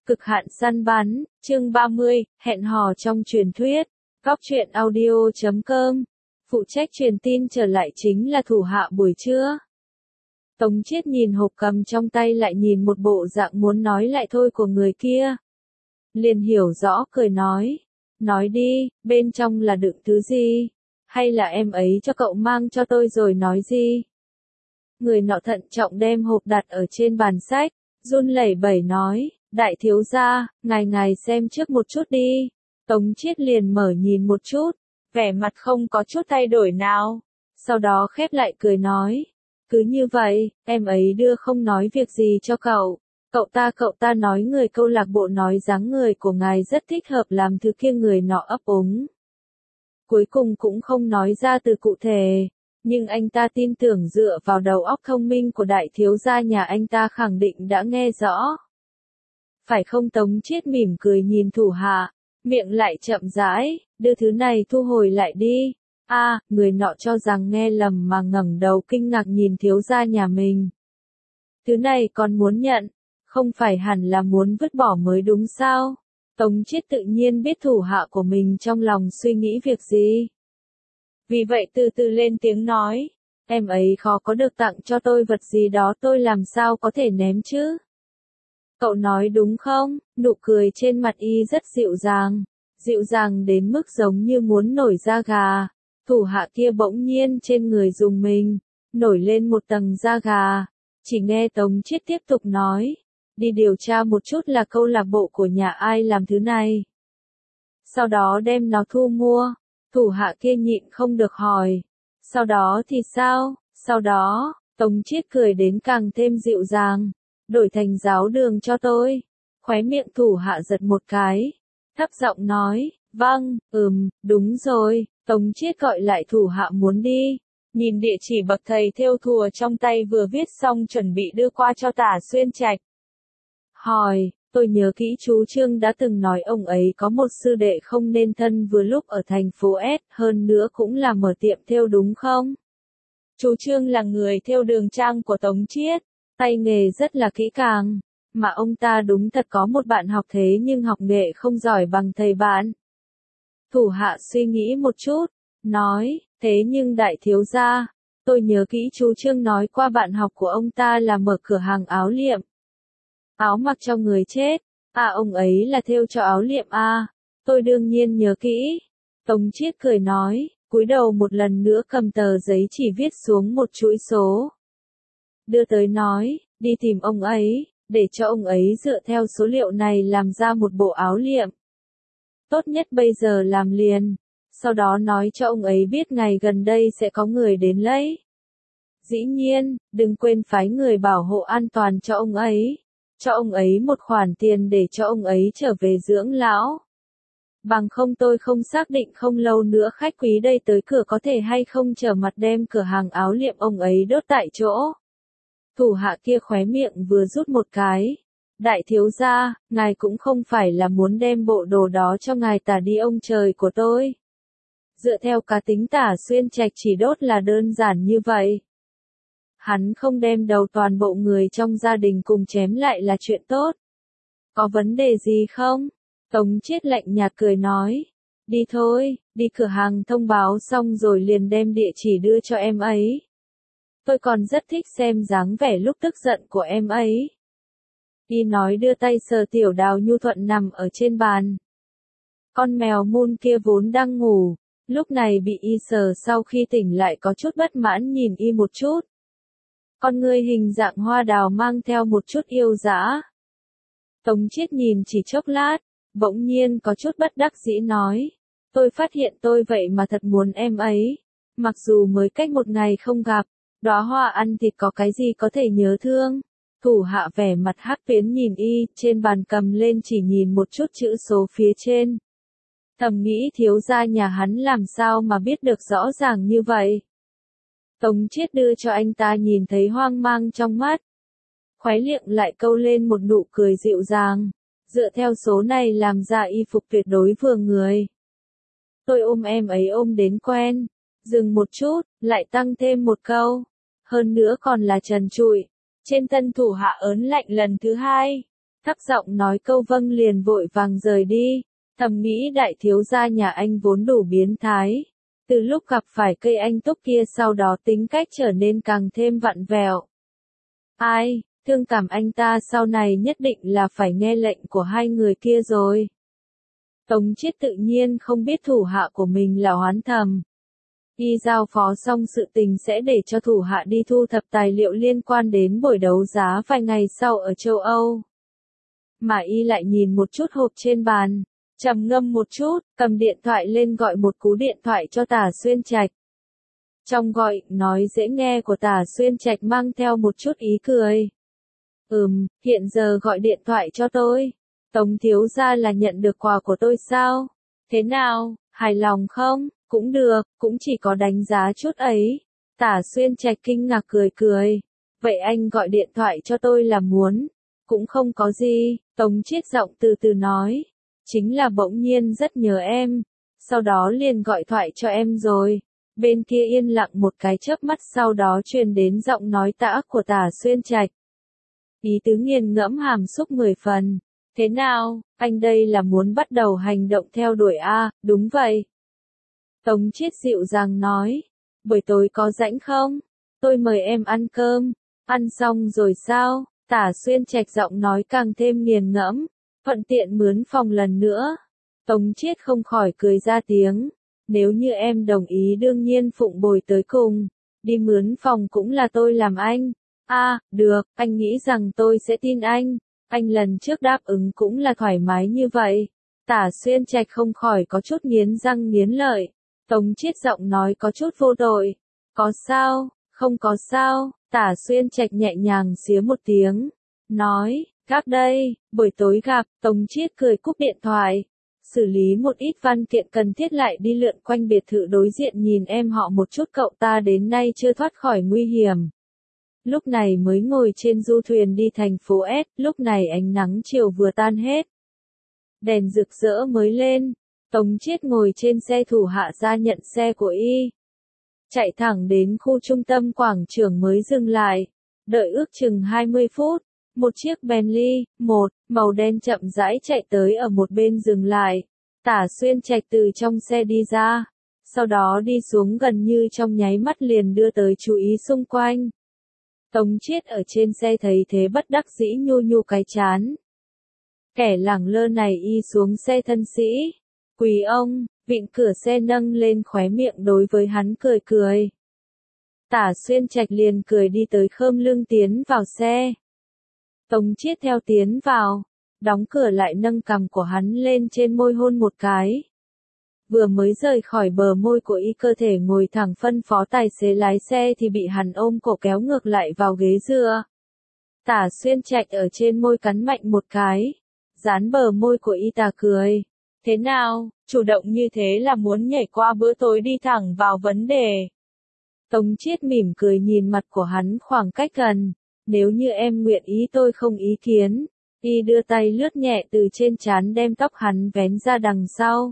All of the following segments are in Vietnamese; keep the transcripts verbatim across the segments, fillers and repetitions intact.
Cực hạn săn bắn, chương ba mươi, hẹn hò trong truyền thuyết. Góc truyện audio chấm com. Phụ trách truyền tin trở lại chính là thủ hạ buổi trưa. Tống Chiết nhìn hộp cầm trong tay lại nhìn một bộ dạng muốn nói lại thôi của người kia. Liền hiểu rõ cười nói. Nói đi, bên trong là đựng thứ gì? Hay là em ấy cho cậu mang cho tôi rồi nói gì? Người nọ thận trọng đem hộp đặt ở trên bàn sách, run lẩy bẩy nói. Đại thiếu gia, ngài ngài xem trước một chút đi. Tống Chiết liền mở nhìn một chút, vẻ mặt không có chút thay đổi nào. Sau đó khép lại cười nói. Cứ như vậy, em ấy đưa không nói việc gì cho cậu. Cậu ta cậu ta nói người câu lạc bộ nói dáng người của ngài rất thích hợp làm thứ kia, người nọ ấp úng. Cuối cùng cũng không nói ra từ cụ thể. Nhưng anh ta tin tưởng dựa vào đầu óc thông minh của đại thiếu gia nhà anh ta khẳng định đã nghe rõ. Phải không? Tống Chiết mỉm cười nhìn thủ hạ, miệng lại chậm rãi, đưa thứ này thu hồi lại đi. A, à, người nọ cho rằng nghe lầm mà ngẩng đầu kinh ngạc nhìn thiếu gia nhà mình. Thứ này còn muốn nhận, không phải hẳn là muốn vứt bỏ mới đúng sao? Tống Chiết tự nhiên biết thủ hạ của mình trong lòng suy nghĩ việc gì. Vì vậy từ từ lên tiếng nói, em ấy khó có được tặng cho tôi vật gì đó, tôi làm sao có thể ném chứ? Cậu nói đúng không? Nụ cười trên mặt y rất dịu dàng, dịu dàng đến mức giống như muốn nổi da gà. Thủ hạ kia bỗng nhiên trên người rùng mình, nổi lên một tầng da gà. Chỉ nghe Tống Chiết tiếp tục nói, đi điều tra một chút là câu lạc bộ của nhà ai làm thứ này. Sau đó đem nó thu mua. Thủ hạ kia nhịn không được hỏi, sau đó thì sao? Sau đó, Tống Chiết cười đến càng thêm dịu dàng. Đổi thành giáo đường cho tôi. Khóe miệng thủ hạ giật một cái, thấp giọng nói, vâng, ừm, đúng rồi. Tống Chiết gọi lại thủ hạ muốn đi, nhìn địa chỉ bậc thầy thêu thùa trong tay vừa viết xong chuẩn bị đưa qua cho Tả Xuyên Trạch. Hỏi, tôi nhớ kỹ chú Trương đã từng nói ông ấy có một sư đệ không nên thân vừa lúc ở thành phố S, hơn nữa cũng là mở tiệm thêu đúng không? Chú Trương là người thêu đường trang của Tống Chiết. Tay nghề rất là kỹ càng, mà ông ta đúng thật có một bạn học thế nhưng học nghệ không giỏi bằng thầy bạn. Thủ hạ suy nghĩ một chút, nói, thế nhưng đại thiếu gia, tôi nhớ kỹ chú Trương nói qua bạn học của ông ta là mở cửa hàng áo liệm. Áo mặc cho người chết, à ông ấy là thêu cho áo liệm à, tôi đương nhiên nhớ kỹ. Tống Chiết cười nói, cúi đầu một lần nữa cầm tờ giấy chỉ viết xuống một chuỗi số. Đưa tới nói, đi tìm ông ấy, để cho ông ấy dựa theo số liệu này làm ra một bộ áo liệm. Tốt nhất bây giờ làm liền, sau đó nói cho ông ấy biết ngày gần đây sẽ có người đến lấy. Dĩ nhiên, đừng quên phái người bảo hộ an toàn cho ông ấy, cho ông ấy một khoản tiền để cho ông ấy trở về dưỡng lão. Bằng không tôi không xác định không lâu nữa khách quý đây tới cửa có thể hay không trở mặt đem cửa hàng áo liệm ông ấy đốt tại chỗ. Thủ hạ kia khóe miệng vừa rút một cái. Đại thiếu gia, ngài cũng không phải là muốn đem bộ đồ đó cho ngài tả đi ông trời của tôi. Dựa theo cá tính Tả Xuyên Trạch chỉ đốt là đơn giản như vậy. Hắn không đem đầu toàn bộ người trong gia đình cùng chém lại là chuyện tốt. Có vấn đề gì không? Tống Chiết lạnh nhạt cười nói. Đi thôi, đi cửa hàng thông báo xong rồi liền đem địa chỉ đưa cho em ấy. Tôi còn rất thích xem dáng vẻ lúc tức giận của em ấy. Y nói đưa tay sờ tiểu Đào nhu thuận nằm ở trên bàn. Con mèo Moon kia vốn đang ngủ, lúc này bị y sờ sau khi tỉnh lại có chút bất mãn nhìn y một chút. Con ngươi hình dạng hoa đào mang theo một chút yêu dã. Tống Chiết nhìn chỉ chốc lát, bỗng nhiên có chút bất đắc dĩ nói. Tôi phát hiện tôi vậy mà thật muốn em ấy. Mặc dù mới cách một ngày không gặp. Đóa hoa ăn thịt có cái gì có thể nhớ thương? Thủ hạ vẻ mặt hắc tuyến nhìn y, trên bàn cầm lên chỉ nhìn một chút chữ số phía trên. Thầm nghĩ thiếu gia nhà hắn làm sao mà biết được rõ ràng như vậy? Tống Chiết đưa cho anh ta nhìn thấy hoang mang trong mắt. Khóe miệng lại câu lên một nụ cười dịu dàng. Dựa theo số này làm ra y phục tuyệt đối vừa người. Tôi ôm em ấy ôm đến quen. Dừng một chút, lại tăng thêm một câu. Hơn nữa còn là trần trụi. Trên thân thủ hạ ớn lạnh lần thứ hai. thấp giọng nói câu vâng liền vội vàng rời đi, thầm nghĩ đại thiếu gia nhà anh vốn đủ biến thái. Từ lúc gặp phải cây anh túc kia sau đó tính cách trở nên càng thêm vặn vẹo. Ai, thương cảm anh ta sau này nhất định là phải nghe lệnh của hai người kia rồi. Tống Chiết tự nhiên không biết thủ hạ của mình là Hoán Thầm. Y giao phó xong sự tình sẽ để cho thủ hạ đi thu thập tài liệu liên quan đến buổi đấu giá vài ngày sau ở châu Âu. Mà Y lại nhìn một chút hộp trên bàn, trầm ngâm một chút, cầm điện thoại lên gọi một cú điện thoại cho Tả Xuyên Trạch. Trong gọi nói dễ nghe của Tả Xuyên Trạch mang theo một chút ý cười. Ừm, hiện giờ gọi điện thoại cho tôi. Tống thiếu gia là nhận được quà của tôi sao? Thế nào, hài lòng không? Cũng được, cũng chỉ có đánh giá chút ấy. Tả Xuyên Trạch kinh ngạc cười cười. Vậy anh gọi điện thoại cho tôi là muốn? Cũng không có gì, Tống Chiết giọng từ từ nói. Chính là bỗng nhiên rất nhớ em. Sau đó liền gọi thoại cho em rồi. Bên kia yên lặng một cái chớp mắt sau đó truyền đến giọng nói tã của Tả Xuyên Trạch. Ý tứ nghiền ngẫm hàm xúc mười phần. Thế nào, anh đây là muốn bắt đầu hành động theo đuổi a? Đúng vậy. Tống Chiết dịu dàng nói. Buổi tối có rảnh không? Tôi mời em ăn cơm. Ăn xong rồi sao? Tả Xuyên Trạch giọng nói càng thêm nghiền ngẫm. Thuận tiện mướn phòng lần nữa. Tống Chiết không khỏi cười ra tiếng. Nếu như em đồng ý đương nhiên phụng bồi tới cùng. Đi mướn phòng cũng là tôi làm anh. À, được, anh nghĩ rằng tôi sẽ tin anh. Anh lần trước đáp ứng cũng là thoải mái như vậy. Tả Xuyên Trạch không khỏi có chút nghiến răng nghiến lợi. Tống Chiết giọng nói có chút vô tội. Có sao, không có sao. Tả Xuyên Trạch nhẹ nhàng xía một tiếng. Nói, các đây, buổi tối gặp. Tống Chiết cười cúp điện thoại. Xử lý một ít văn kiện cần thiết lại đi lượn quanh biệt thự đối diện nhìn em họ một chút, cậu ta đến nay chưa thoát khỏi nguy hiểm. Lúc này mới ngồi trên du thuyền đi thành phố S, lúc này ánh nắng chiều vừa tan hết. Đèn rực rỡ mới lên, Tống Chiết ngồi trên xe thủ hạ ra nhận xe của Y. Chạy thẳng đến khu trung tâm quảng trường mới dừng lại, đợi ước chừng hai mươi phút. Một chiếc Bentley, một, màu đen chậm rãi chạy tới ở một bên dừng lại. Tả Xuyên Trạch từ trong xe đi ra, sau đó đi xuống gần như trong nháy mắt liền đưa tới chú ý xung quanh. Tống Chiết ở trên xe thấy thế bất đắc dĩ nhu nhu cái chán. Kẻ lẳng lơ này Y xuống xe thân sĩ. Quỳ ông, vịn cửa xe nâng lên khóe miệng đối với hắn cười cười. Tả Xuyên Trạch liền cười đi tới khom lưng tiến vào xe. Tống Chiết theo tiến vào, đóng cửa lại nâng cằm của hắn lên trên môi hôn một cái. Vừa mới rời khỏi bờ môi của Y cơ thể ngồi thẳng phân phó tài xế lái xe thì bị hắn ôm cổ kéo ngược lại vào ghế dựa. Tả Xuyên Trạch ở trên môi cắn mạnh một cái, dán bờ môi của Y tà cười. Thế nào, chủ động như thế là muốn nhảy qua bữa tối đi thẳng vào vấn đề. Tống Chiết mỉm cười nhìn mặt của hắn khoảng cách gần. Nếu như em nguyện ý tôi không ý kiến. Y đưa tay lướt nhẹ từ trên trán đem tóc hắn vén ra đằng sau.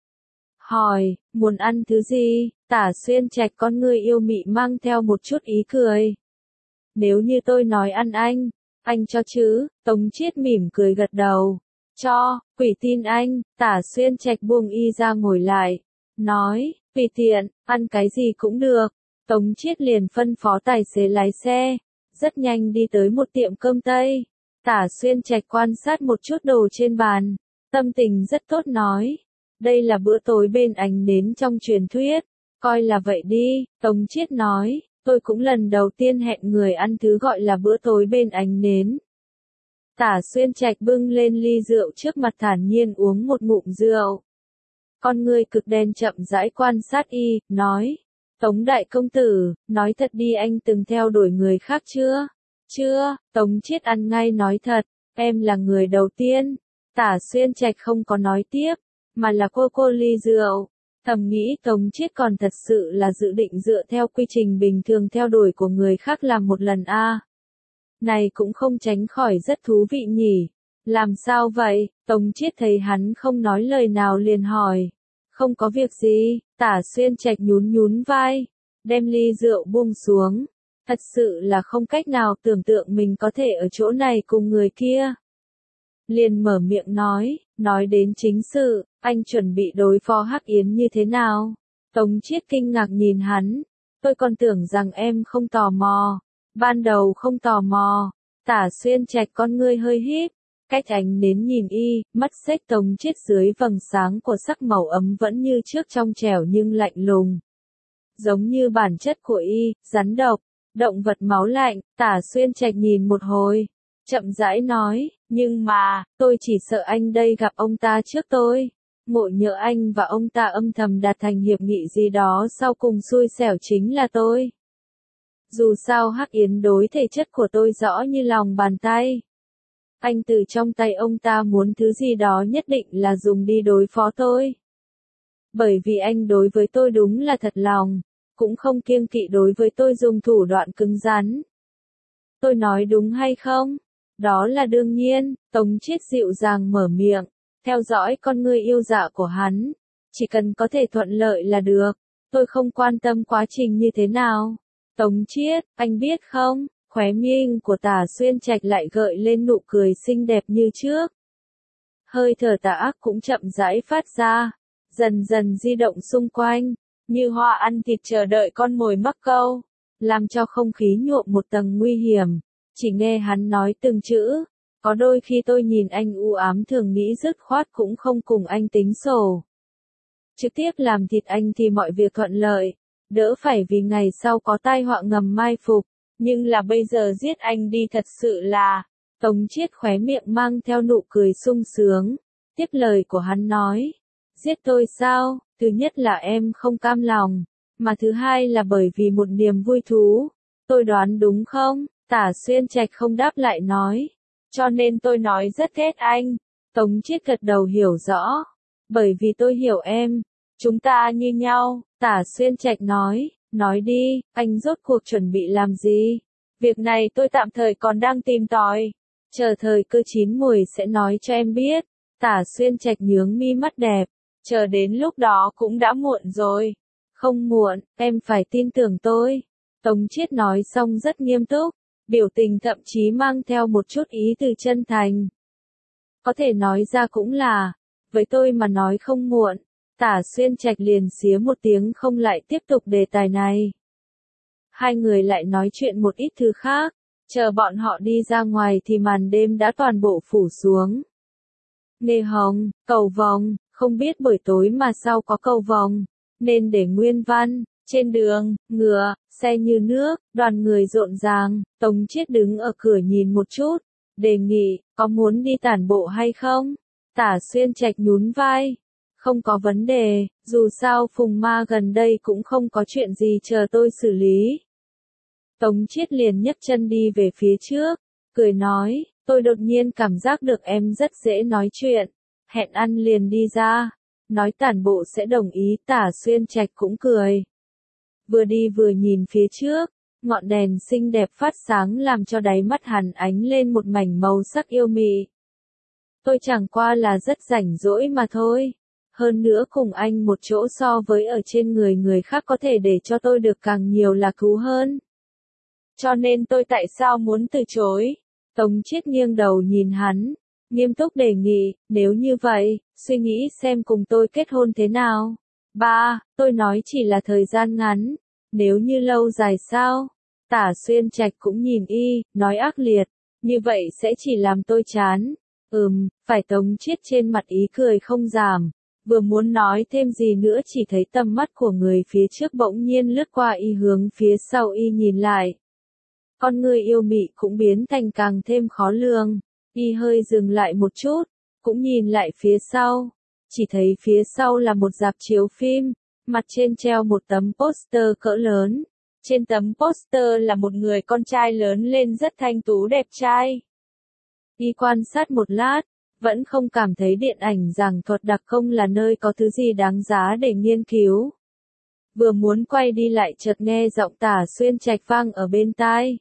Hỏi, muốn ăn thứ gì? Tả Xuyên Trạch con người yêu mị mang theo một chút ý cười. Nếu như tôi nói ăn anh, anh cho chứ? Tống Chiết mỉm cười gật đầu. Cho, quỷ tin anh. Tả Xuyên Trạch buông Y ra ngồi lại. Nói, tùy tiện, ăn cái gì cũng được. Tống Chiết liền phân phó tài xế lái xe. Rất nhanh đi tới một tiệm cơm Tây. Tả Xuyên Trạch quan sát một chút đồ trên bàn. Tâm tình rất tốt nói. Đây là bữa tối bên ánh nến trong truyền thuyết. Coi là vậy đi, Tống Chiết nói. Tôi cũng lần đầu tiên hẹn người ăn thứ gọi là bữa tối bên ánh nến. Tả Xuyên Trạch bưng lên ly rượu trước mặt thản nhiên uống một ngụm rượu. Con người cực đen chậm rãi quan sát Y, nói. Tống đại công tử, nói thật đi, anh từng theo đuổi người khác chưa? Chưa, Tống Chiết ăn ngay nói thật, em là người đầu tiên. Tả Xuyên Trạch không có nói tiếp, mà là cô cô ly rượu. Thầm nghĩ Tống Chiết còn thật sự là dự định dựa theo quy trình bình thường theo đuổi của người khác làm một lần a. À. Này cũng không tránh khỏi rất thú vị nhỉ. Làm sao vậy? Tống Chiết thấy hắn không nói lời nào liền hỏi. Không có việc gì. Tả Xuyên Trạch nhún nhún vai, đem ly rượu buông xuống. Thật sự là không cách nào tưởng tượng mình có thể ở chỗ này cùng người kia. liền mở miệng nói, nói đến chính sự, anh chuẩn bị đối phó Hắc Yến như thế nào? Tống Chiết kinh ngạc nhìn hắn, tôi còn tưởng rằng em không tò mò, ban đầu không tò mò. Tả Xuyên Trạch con ngươi hơi híp, cách ánh nến nhìn y, mắt xếch Tống Chiết dưới vầng sáng của sắc màu ấm vẫn như trước trong trẻo nhưng lạnh lùng. Giống như bản chất của y, rắn độc, động vật máu lạnh. Tả Xuyên Trạch nhìn một hồi, chậm rãi nói, nhưng mà, tôi chỉ sợ anh đây gặp ông ta trước tôi. Ngộ nhỡ anh và ông ta âm thầm đạt thành hiệp nghị gì đó, sau cùng xui xẻo chính là tôi. Dù sao Hắc Yến đối thể chất của tôi rõ như lòng bàn tay. Anh từ trong tay ông ta muốn thứ gì đó nhất định là dùng đi đối phó tôi. Bởi vì anh đối với tôi đúng là thật lòng, cũng không kiêng kỵ đối với tôi dùng thủ đoạn cứng rắn. Tôi nói đúng hay không? Đó là đương nhiên. Tống Chiết dịu dàng mở miệng, theo dõi con ngươi yêu dạ của hắn. Chỉ cần có thể thuận lợi là được, tôi không quan tâm quá trình như thế nào. Tống Chiết, anh biết không, khóe miệng của Tả Xuyên Trạch lại gợi lên nụ cười xinh đẹp như trước. Hơi thở tà ác cũng chậm rãi phát ra, dần dần di động xung quanh, như hoa ăn thịt chờ đợi con mồi mắc câu, làm cho không khí nhuộm một tầng nguy hiểm. Chỉ nghe hắn nói từng chữ, có đôi khi tôi nhìn anh u ám thường nghĩ dứt khoát cũng không cùng anh tính sổ. Trực tiếp làm thịt anh thì mọi việc thuận lợi, đỡ phải vì ngày sau có tai họa ngầm mai phục, nhưng là bây giờ giết anh đi thật sự là. Tống Chiết khóe miệng mang theo nụ cười sung sướng, tiếp lời của hắn nói, giết tôi sao, thứ nhất là em không cam lòng, mà thứ hai là bởi vì một niềm vui thú, tôi đoán đúng không? Tả Xuyên Trạch không đáp lại nói, cho nên tôi nói rất ghét anh. Tống Chiết gật đầu hiểu rõ, bởi vì tôi hiểu em, chúng ta như nhau. Tả Xuyên Trạch nói, nói đi, anh rốt cuộc chuẩn bị làm gì? Việc này tôi tạm thời còn đang tìm tòi, chờ thời cơ chín mùi sẽ nói cho em biết. Tả Xuyên Trạch nhướng mi mắt đẹp, chờ đến lúc đó cũng đã muộn rồi. Không muộn, em phải tin tưởng tôi. Tống Chiết nói xong rất nghiêm túc, biểu tình thậm chí mang theo một chút ý từ chân thành. Có thể nói ra cũng là, với tôi mà nói không muộn. Tả Xuyên Trạch liền xía một tiếng không lại tiếp tục đề tài này. Hai người lại nói chuyện một ít thứ khác, chờ bọn họ đi ra ngoài thì màn đêm đã toàn bộ phủ xuống. Nê hồng, cầu vồng, không biết buổi tối mà sao có cầu vồng, nên để nguyên văn. Trên đường, ngựa, xe như nước, đoàn người rộn ràng. Tống Chiết đứng ở cửa nhìn một chút, đề nghị, có muốn đi tản bộ hay không? Tả Xuyên Trạch nhún vai, không có vấn đề, dù sao Phùng Ma gần đây cũng không có chuyện gì chờ tôi xử lý. Tống Chiết liền nhấc chân đi về phía trước, cười nói, tôi đột nhiên cảm giác được em rất dễ nói chuyện, hẹn ăn liền đi ra, nói tản bộ sẽ đồng ý. Tả Xuyên Trạch cũng cười. Vừa đi vừa nhìn phía trước, ngọn đèn xinh đẹp phát sáng làm cho đáy mắt hắn ánh lên một mảnh màu sắc yêu mị. Tôi chẳng qua là rất rảnh rỗi mà thôi. Hơn nữa cùng anh một chỗ so với ở trên người người khác có thể để cho tôi được càng nhiều là thú hơn. Cho nên tôi tại sao muốn từ chối? Tống Chiết nghiêng đầu nhìn hắn, nghiêm túc đề nghị, nếu như vậy, suy nghĩ xem cùng tôi kết hôn thế nào. Ba, tôi nói chỉ là thời gian ngắn, nếu như lâu dài sao? Tả Xuyên Trạch cũng nhìn y, nói ác liệt, như vậy sẽ chỉ làm tôi chán. Ừm, phải. Tống Chiết trên mặt ý cười không giảm, vừa muốn nói thêm gì nữa chỉ thấy tầm mắt của người phía trước bỗng nhiên lướt qua y hướng phía sau y nhìn lại. Con người yêu mị cũng biến thành càng thêm khó lường, y hơi dừng lại một chút, cũng nhìn lại phía sau. Chỉ thấy phía sau là một rạp chiếu phim, mặt trên treo một tấm poster cỡ lớn. Trên tấm poster là một người con trai lớn lên rất thanh tú đẹp trai. Y quan sát một lát, vẫn không cảm thấy điện ảnh giảng thuật đặc công là nơi có thứ gì đáng giá để nghiên cứu. Vừa muốn quay đi lại chợt nghe giọng Tả Xuyên Trạch vang ở bên tai.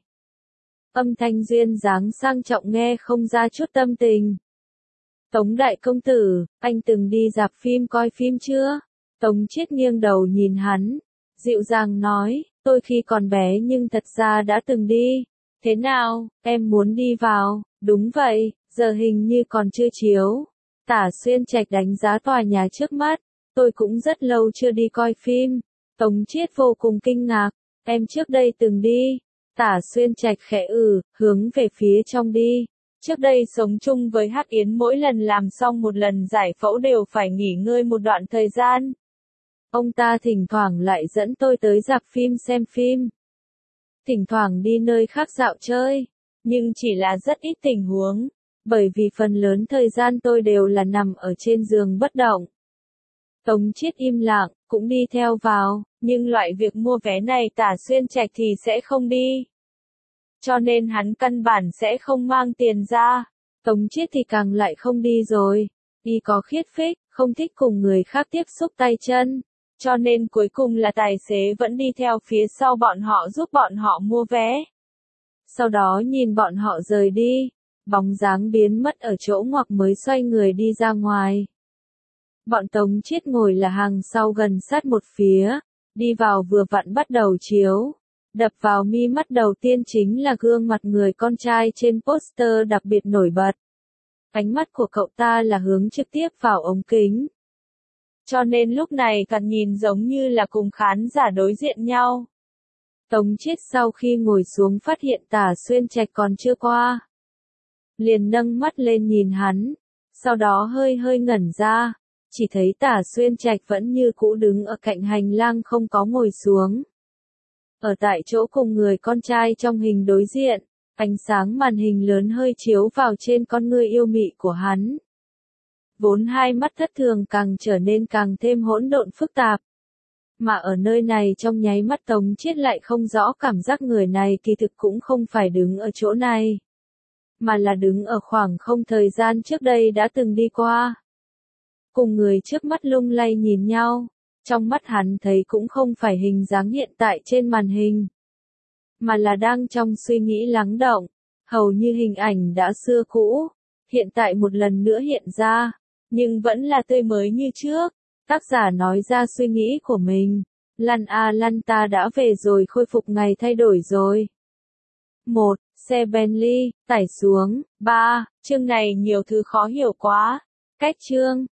Âm thanh duyên dáng sang trọng nghe không ra chút tâm tình. Tống đại công tử, anh từng đi rạp phim coi phim chưa? Tống Chiết nghiêng đầu nhìn hắn, dịu dàng nói, tôi khi còn bé nhưng thật ra đã từng đi. Thế nào, em muốn đi vào? Đúng vậy, giờ hình như còn chưa chiếu. Tả Xuyên Trạch đánh giá tòa nhà trước mắt, tôi cũng rất lâu chưa đi coi phim. Tống Chiết vô cùng kinh ngạc, em trước đây từng đi. Tả Xuyên Trạch khẽ ừ, hướng về phía trong đi. Trước đây sống chung với Hắc Yến mỗi lần làm xong một lần giải phẫu đều phải nghỉ ngơi một đoạn thời gian. Ông ta thỉnh thoảng lại dẫn tôi tới rạp phim xem phim. Thỉnh thoảng đi nơi khác dạo chơi, nhưng chỉ là rất ít tình huống, bởi vì phần lớn thời gian tôi đều là nằm ở trên giường bất động. Tống Chiết im lặng, cũng đi theo vào, nhưng loại việc mua vé này Tả Xuyên Trạch thì sẽ không đi. Cho nên hắn căn bản sẽ không mang tiền ra. Tống Chiết thì càng lại không đi rồi. Y có khiết phích, không thích cùng người khác tiếp xúc tay chân. Cho nên cuối cùng là tài xế vẫn đi theo phía sau bọn họ giúp bọn họ mua vé. Sau đó nhìn bọn họ rời đi, bóng dáng biến mất ở chỗ ngoặc mới xoay người đi ra ngoài. Bọn Tống Chiết ngồi là hàng sau gần sát một phía, đi vào vừa vặn bắt đầu chiếu. Đập vào mi mắt đầu tiên chính là gương mặt người con trai trên poster đặc biệt nổi bật. Ánh mắt của cậu ta là hướng trực tiếp vào ống kính. Cho nên lúc này càng nhìn giống như là cùng khán giả đối diện nhau. Tống Chiết sau khi ngồi xuống phát hiện Tả Xuyên Trạch còn chưa qua. Liền nâng mắt lên nhìn hắn, sau đó hơi hơi ngẩn ra, chỉ thấy Tả Xuyên Trạch vẫn như cũ đứng ở cạnh hành lang không có ngồi xuống. Ở tại chỗ cùng người con trai trong hình đối diện, ánh sáng màn hình lớn hơi chiếu vào trên con ngươi yêu mị của hắn. Vốn hai mắt thất thường càng trở nên càng thêm hỗn độn phức tạp. Mà ở nơi này trong nháy mắt Tống Chiết lại không rõ cảm giác người này kỳ thực cũng không phải đứng ở chỗ này, mà là đứng ở khoảng không thời gian trước đây đã từng đi qua. Cùng người trước mắt lung lay nhìn nhau, trong mắt hắn thấy cũng không phải hình dáng hiện tại trên màn hình, mà là đang trong suy nghĩ lắng động, hầu như hình ảnh đã xưa cũ, hiện tại một lần nữa hiện ra, nhưng vẫn là tươi mới như trước. Tác giả nói ra suy nghĩ của mình, lăn a lăn ta đã về rồi, khôi phục ngày thay đổi rồi. một. Xe Bentley, tải xuống. ba. Chương này nhiều thứ khó hiểu quá. Cách chương.